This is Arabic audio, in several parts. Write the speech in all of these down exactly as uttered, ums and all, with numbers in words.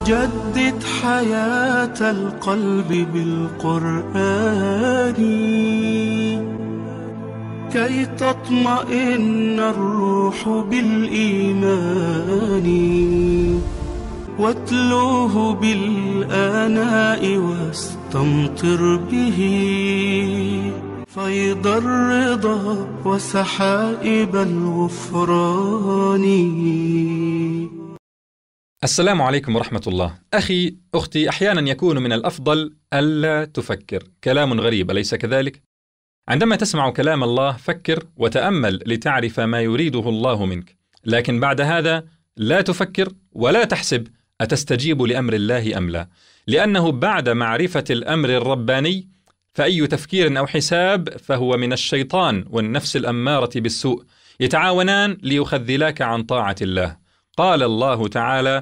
جدد حياة القلب بالقرآن كي تطمئن الروح بالإيمان، واتلوه بالآناء واستمطر به فيض الرضا وسحائب الغفران. السلام عليكم ورحمة الله. أخي أختي، أحيانا يكون من الأفضل ألا تفكر. كلام غريب أليس كذلك؟ عندما تسمع كلام الله فكر وتأمل لتعرف ما يريده الله منك، لكن بعد هذا لا تفكر ولا تحسب أتستجيب لأمر الله أم لا، لأنه بعد معرفة الأمر الرباني فأي تفكير أو حساب فهو من الشيطان والنفس الأمارة بالسوء، يتعاونان ليخذلاك عن طاعة الله. قال الله تعالى: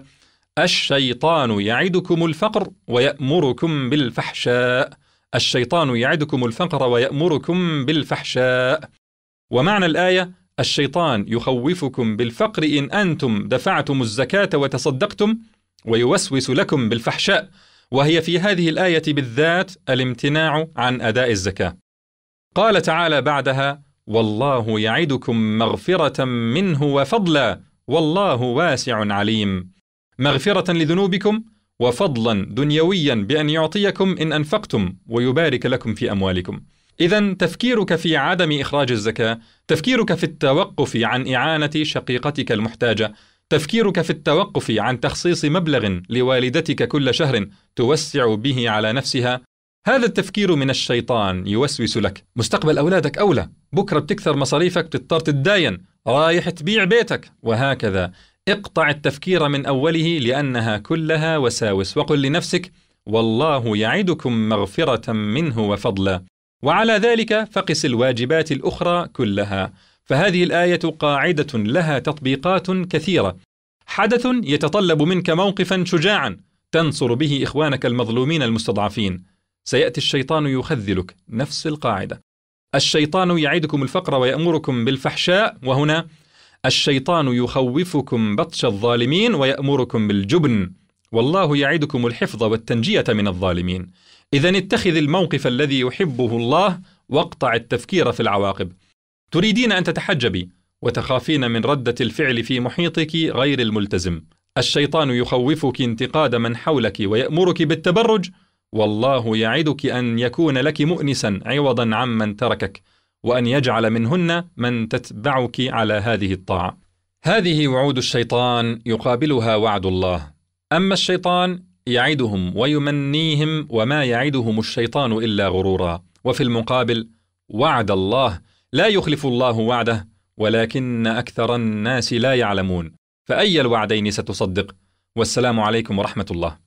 الشيطان يعدكم الفقر ويأمركم بالفحشاء. الشيطان يعدكم الفقر ويأمركم بالفحشاء. ومعنى الآية: الشيطان يخوفكم بالفقر إن أنتم دفعتم الزكاة وتصدقتم، ويوسوس لكم بالفحشاء، وهي في هذه الآية بالذات الامتناع عن أداء الزكاة. قال تعالى بعدها: والله يعدكم مغفرة منه وفضلا والله واسع عليم. مغفرة لذنوبكم وفضلا دنيويا بأن يعطيكم إن أنفقتم ويبارك لكم في أموالكم. إذن تفكيرك في عدم إخراج الزكاة، تفكيرك في التوقف عن إعانة شقيقتك المحتاجة، تفكيرك في التوقف عن تخصيص مبلغ لوالدتك كل شهر توسع به على نفسها، هذا التفكير من الشيطان يوسوس لك. مستقبل أولادك أولى، بكرة بتكثر مصاريفك بتضطر تتداين، رايح تبيع بيتك، وهكذا. اقطع التفكير من أوله لأنها كلها وساوس، وقل لنفسك: والله يعدكم مغفرة منه وفضلا، وعلى ذلك فقس الواجبات الأخرى كلها. فهذه الآية قاعدة لها تطبيقات كثيرة. حدث يتطلب منك موقفا شجاعا تنصر به إخوانك المظلومين المستضعفين، سيأتي الشيطان يخذلك. نفس القاعدة: الشيطان يعدكم الفقر ويأمركم بالفحشاء، وهنا الشيطان يخوفكم بطش الظالمين ويأمركم بالجبن، والله يعدكم الحفظ والتنجية من الظالمين. إذن اتخذ الموقف الذي يحبه الله واقطع التفكير في العواقب. تريدين أن تتحجبي وتخافين من ردة الفعل في محيطك غير الملتزم، الشيطان يخوفك انتقاد من حولك ويأمرك بالتبرج، والله يعدك أن يكون لك مؤنسا عوضا عمن تركك، وأن يجعل منهن من تتبعك على هذه الطاعة. هذه وعود الشيطان يقابلها وعد الله. أما الشيطان يعدهم ويمنيهم، وما يعدهم الشيطان إلا غرورا. وفي المقابل وعد الله لا يخلف الله وعده، ولكن أكثر الناس لا يعلمون. فأي الوعدين ستصدق؟ والسلام عليكم ورحمة الله.